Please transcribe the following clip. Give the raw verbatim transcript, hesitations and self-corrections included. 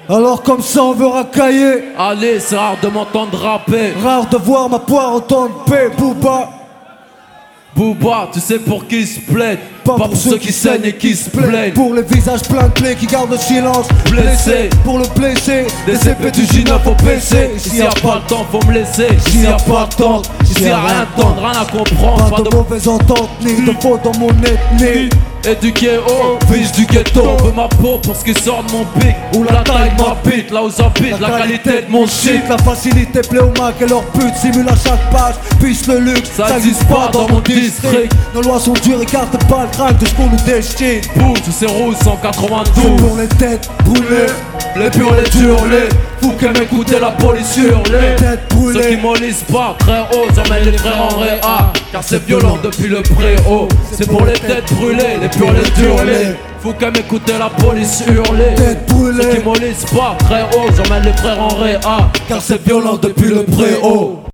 Alors comme ça on veut racailler. Allez, c'est rare de m'entendre rapper. Rare de voir ma poire en temps de paix. Booba. Booba, tu sais pour qui se plaît. Pas, pas pour ceux qui saignent et qui se plaignent. Pour les visages pleins de plaies qui gardent le silence. Blessé, pour le blessé. Des épées du J neuf au P C. S'il y a pas le temps, faut me laisser. S'il y a pas le temps, s'il y a rien à entendre, rien à comprendre. Pas de mauvaise entente, ni de faute dans mon ethnie. Éduqué au fils du ghetto. On veut ma peau pour ce qui sort de mon pic. Ou la taille de ma bite, là où j'habite, la qualité de mon shit. La facilité plaît aux macs et leur pute simule à chaque page. Puisse le luxe, ça existe pas dans mon district. Nos lois sont dures, écarte pas le crâne de ce qu'on nous déchire. Boum, c'est rouge cent quatre-vingt-douze. C'est pour les têtes brûlées, les purs, les hurlés. Vous qui m'écoutez, la police hurlée. Ceux qui m'enlisent pas, très haut, j'emmène les frères en réa. Car c'est violent depuis le préau. C'est pour les têtes brûlées, les purs, les hurlés. Faut qu'à m'écouter la police hurler. Ceux qui m'enlisent pas, très haut, j'emmène les frères en réa. Car c'est violent depuis le préau.